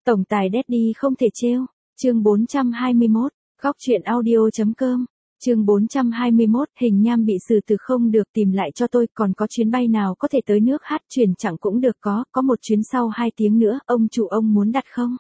Tổng tài Daddy không thể trêu. Chương 421, góc truyện audio.com. Chương 421, Hình Nham bị xử từ không được tìm lại cho tôi, còn có chuyến bay nào có thể tới nước hát chuyển chẳng cũng được, có một chuyến sau 2 tiếng nữa, ông chủ ông muốn đặt không?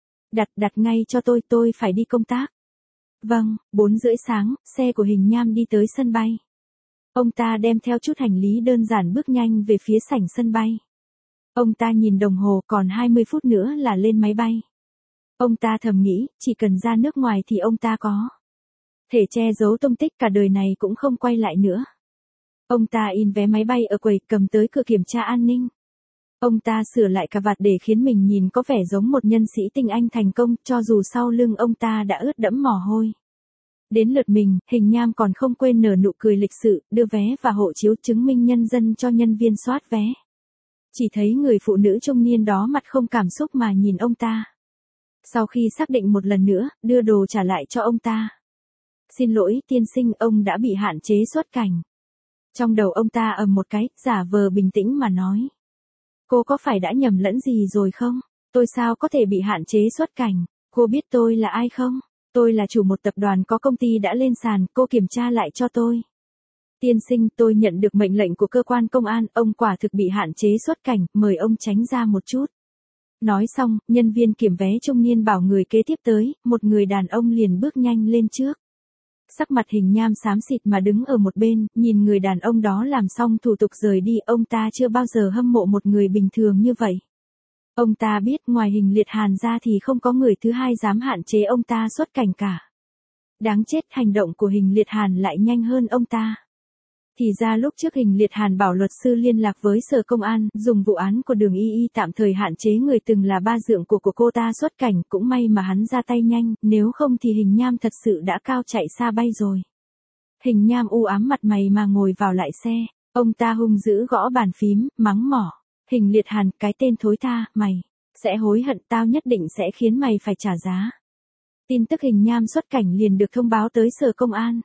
Đặt ngay cho tôi phải đi công tác. Vâng, 4:30 sáng, xe của Hình Nham đi tới sân bay. Ông ta đem theo chút hành lý đơn giản bước nhanh về phía sảnh sân bay. Ông ta nhìn đồng hồ, còn 20 phút nữa là lên máy bay. Ông ta thầm nghĩ, chỉ cần ra nước ngoài thì ông ta có thể che giấu tung tích cả đời này cũng không quay lại nữa. Ông ta in vé máy bay ở quầy, cầm tới cửa kiểm tra an ninh. Ông ta sửa lại cà vạt để khiến mình nhìn có vẻ giống một nhân sĩ tinh anh thành công, cho dù sau lưng ông ta đã ướt đẫm mồ hôi. Đến lượt mình, Hình Nham còn không quên nở nụ cười lịch sự, đưa vé và hộ chiếu chứng minh nhân dân cho nhân viên soát vé. Chỉ thấy người phụ nữ trung niên đó mặt không cảm xúc mà nhìn ông ta. Sau khi xác định một lần nữa, đưa đồ trả lại cho ông ta. Xin lỗi tiên sinh, ông đã bị hạn chế xuất cảnh. Trong đầu ông ta ầm một cái, giả vờ bình tĩnh mà nói. Cô có phải đã nhầm lẫn gì rồi không? Tôi sao có thể bị hạn chế xuất cảnh? Cô biết tôi là ai không? Tôi là chủ một tập đoàn có công ty đã lên sàn, cô kiểm tra lại cho tôi. Tiên sinh, tôi nhận được mệnh lệnh của cơ quan công an, ông quả thực bị hạn chế xuất cảnh, mời ông tránh ra một chút. Nói xong, nhân viên kiểm vé trung niên bảo người kế tiếp tới, một người đàn ông liền bước nhanh lên trước. Sắc mặt Hình Nham xám xịt mà đứng ở một bên, nhìn người đàn ông đó làm xong thủ tục rời đi, ông ta chưa bao giờ hâm mộ một người bình thường như vậy. Ông ta biết ngoài Hình Liệt Hàn ra thì không có người thứ hai dám hạn chế ông ta xuất cảnh cả. Đáng chết, hành động của Hình Liệt Hàn lại nhanh hơn ông ta. Thì ra lúc trước Hình Liệt Hàn bảo luật sư liên lạc với sở công an, dùng vụ án của Đường Y tạm thời hạn chế người từng là ba dượng của cô ta xuất cảnh, cũng may mà hắn ra tay nhanh, nếu không thì Hình Nham thật sự đã cao chạy xa bay rồi. Hình Nham u ám mặt mày mà ngồi vào lại xe, ông ta hung dữ gõ bàn phím, mắng mỏ. Hình Liệt Hàn, cái tên thối tha, mày sẽ hối hận, tao nhất định sẽ khiến mày phải trả giá. Tin tức Hình Nham xuất cảnh liền được thông báo tới sở công an.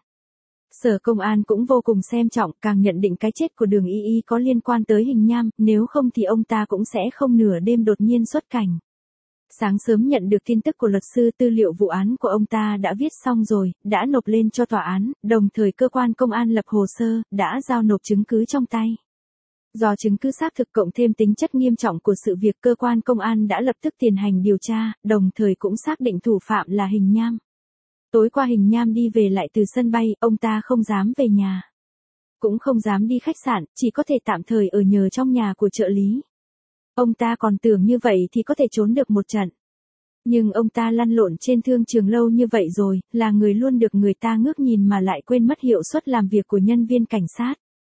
Sở công an cũng vô cùng xem trọng, càng nhận định cái chết của Đường Y có liên quan tới Hình Nham, nếu không thì ông ta cũng sẽ không nửa đêm đột nhiên xuất cảnh. Sáng sớm nhận được tin tức của luật sư, tư liệu vụ án của ông ta đã viết xong rồi, đã nộp lên cho tòa án, đồng thời cơ quan công an lập hồ sơ, đã giao nộp chứng cứ trong tay. Do chứng cứ xác thực cộng thêm tính chất nghiêm trọng của sự việc, cơ quan công an đã lập tức tiến hành điều tra, đồng thời cũng xác định thủ phạm là Hình Nham. Tối qua Hình Nham đi về lại từ sân bay, ông ta không dám về nhà. Cũng không dám đi khách sạn, chỉ có thể tạm thời ở nhờ trong nhà của trợ lý. Ông ta còn tưởng như vậy thì có thể trốn được một trận. Nhưng ông ta lăn lộn trên thương trường lâu như vậy rồi, là người luôn được người ta ngước nhìn mà lại quên mất hiệu suất làm việc của nhân viên cảnh sát.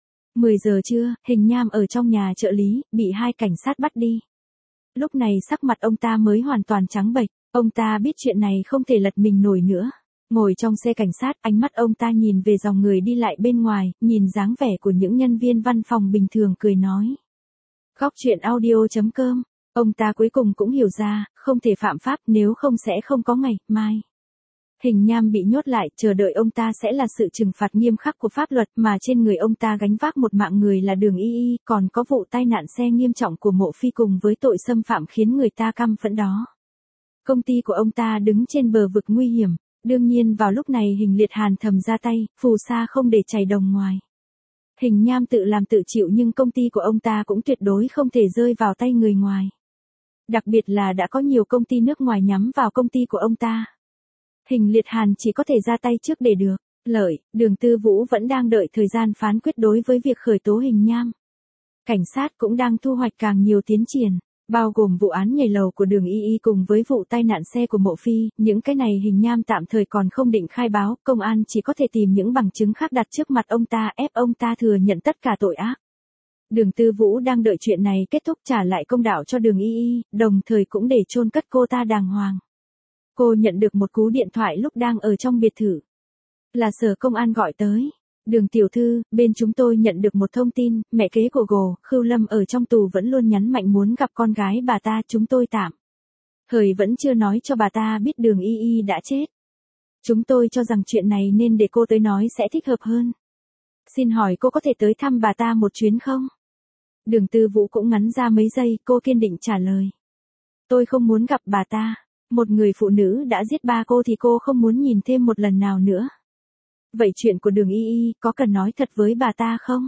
10 giờ trưa, Hình Nham ở trong nhà trợ lý, bị 2 cảnh sát bắt đi. Lúc này sắc mặt ông ta mới hoàn toàn trắng bệch, ông ta biết chuyện này không thể lật mình nổi nữa. Ngồi trong xe cảnh sát, ánh mắt ông ta nhìn về dòng người đi lại bên ngoài, nhìn dáng vẻ của những nhân viên văn phòng bình thường, cười nói. Góc truyện audio.com, ông ta cuối cùng cũng hiểu ra, không thể phạm pháp, nếu không sẽ không có ngày mai. Hình Nham bị nhốt lại, chờ đợi ông ta sẽ là sự trừng phạt nghiêm khắc của pháp luật, mà trên người ông ta gánh vác một mạng người là Đường Y, còn có vụ tai nạn xe nghiêm trọng của Mộ Phi cùng với tội xâm phạm khiến người ta căm phẫn đó. Công ty của ông ta đứng trên bờ vực nguy hiểm. Đương nhiên vào lúc này Hình Liệt Hàn thầm ra tay, phù sa không để chảy đồng ngoài. Hình Nham tự làm tự chịu, nhưng công ty của ông ta cũng tuyệt đối không thể rơi vào tay người ngoài. Đặc biệt là đã có nhiều công ty nước ngoài nhắm vào công ty của ông ta. Hình Liệt Hàn chỉ có thể ra tay trước để được lợi. Đường Tư Vũ vẫn đang đợi thời gian phán quyết đối với việc khởi tố Hình Nham. Cảnh sát cũng đang thu hoạch càng nhiều tiến triển, bao gồm vụ án nhảy lầu của Đường Y cùng với vụ tai nạn xe của Mộ Phi. Những cái này Hình Nham tạm thời còn không định khai báo, công an chỉ có thể tìm những bằng chứng khác đặt trước mặt ông ta, ép ông ta thừa nhận tất cả tội ác. Đường Tư Vũ đang đợi chuyện này kết thúc trả lại công đạo cho Đường Y, đồng thời cũng để chôn cất cô ta đàng hoàng. Cô nhận được một cú điện thoại lúc đang ở trong biệt thự. Là sở công an gọi tới. Đường tiểu thư, bên chúng tôi nhận được một thông tin, mẹ kế của Gồ, Khưu Lâm ở trong tù vẫn luôn nhắn mạnh muốn gặp con gái bà ta, chúng tôi tạm thời vẫn chưa nói cho bà ta biết Đường Y đã chết. Chúng tôi cho rằng chuyện này nên để cô tới nói sẽ thích hợp hơn. Xin hỏi cô có thể tới thăm bà ta một chuyến không? Đường Tư Vũ cũng ngắn ra mấy giây, cô kiên định trả lời. Tôi không muốn gặp bà ta. Một người phụ nữ đã giết ba cô thì cô không muốn nhìn thêm một lần nào nữa. Vậy chuyện của Đường Y Y có cần nói thật với bà ta không?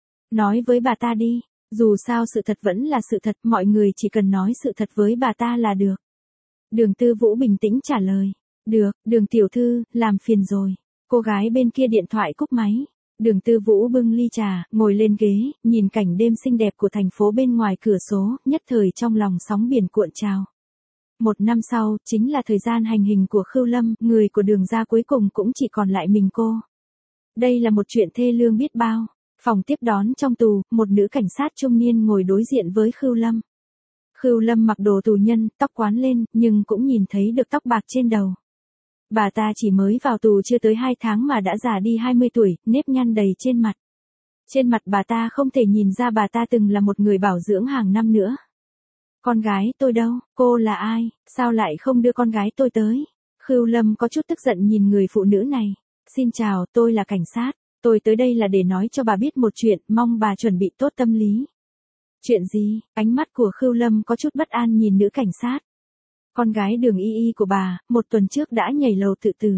Nói với bà ta đi. Dù sao sự thật vẫn là sự thật, mọi người chỉ cần nói sự thật với bà ta là được. Đường Tư Vũ bình tĩnh trả lời. Được, Đường tiểu thư, làm phiền rồi. Cô gái bên kia điện thoại cúp máy. Đường Tư Vũ bưng ly trà, ngồi lên ghế, nhìn cảnh đêm xinh đẹp của thành phố bên ngoài cửa sổ, nhất thời trong lòng sóng biển cuộn trào. 1 năm sau, chính là thời gian hành hình của Khưu Lâm, người của Đường gia cuối cùng cũng chỉ còn lại mình cô. Đây là một chuyện thê lương biết bao. Phòng tiếp đón trong tù, một nữ cảnh sát trung niên ngồi đối diện với Khưu Lâm. Khưu Lâm mặc đồ tù nhân, tóc quán lên, nhưng cũng nhìn thấy được tóc bạc trên đầu. Bà ta chỉ mới vào tù chưa tới 2 tháng mà đã già đi 20 tuổi, nếp nhăn đầy trên mặt. Trên mặt bà ta không thể nhìn ra bà ta từng là một người bảo dưỡng hàng năm nữa. Con gái tôi đâu, cô là ai, sao lại không đưa con gái tôi tới? Khưu Lâm có chút tức giận nhìn người phụ nữ này. Xin chào, tôi là cảnh sát. Tôi tới đây là để nói cho bà biết một chuyện, mong bà chuẩn bị tốt tâm lý. Chuyện gì? Ánh mắt của Khưu Lâm có chút bất an nhìn nữ cảnh sát. Con gái Đường Y Y của bà, 1 tuần trước đã nhảy lầu tự tử.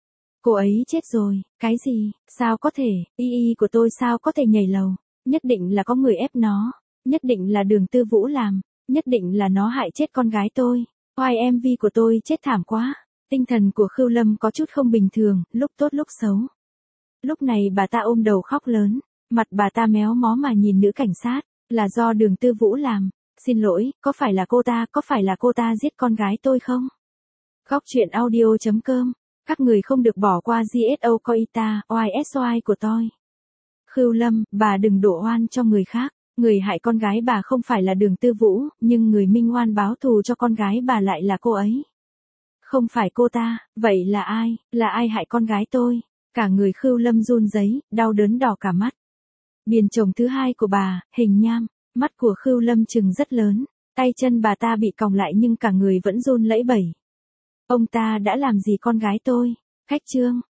Cô ấy chết rồi, cái gì? Sao có thể, Y Y của tôi sao có thể nhảy lầu? Nhất định là có người ép nó. Nhất định là Đường Tư Vũ làm. Nhất định là nó hại chết con gái tôi. Oai MV của tôi chết thảm quá. Tinh thần của Khưu Lâm có chút không bình thường, lúc tốt lúc xấu. Lúc này bà ta ôm đầu khóc lớn. Mặt bà ta méo mó mà nhìn nữ cảnh sát. Là do Đường Tư Vũ làm. Xin lỗi, có phải là cô ta giết con gái tôi không? Góc truyện audio.com. Các người không được bỏ qua GSO Coita, OISOI của tôi. Khưu Lâm, bà đừng đổ oan cho người khác. Người hại con gái bà không phải là Đường Tư Vũ, nhưng người minh oan báo thù cho con gái bà lại là cô ấy. Không phải cô ta, vậy là ai? Là ai hại con gái tôi? Cả người Khưu Lâm run rẩy, đau đớn đỏ cả mắt. Biên chồng thứ hai của bà, Hình Nham. Mắt của Khưu Lâm trừng rất lớn, tay chân bà ta bị còng lại nhưng cả người vẫn run lẩy bẩy. Ông ta đã làm gì con gái tôi? Khách trương,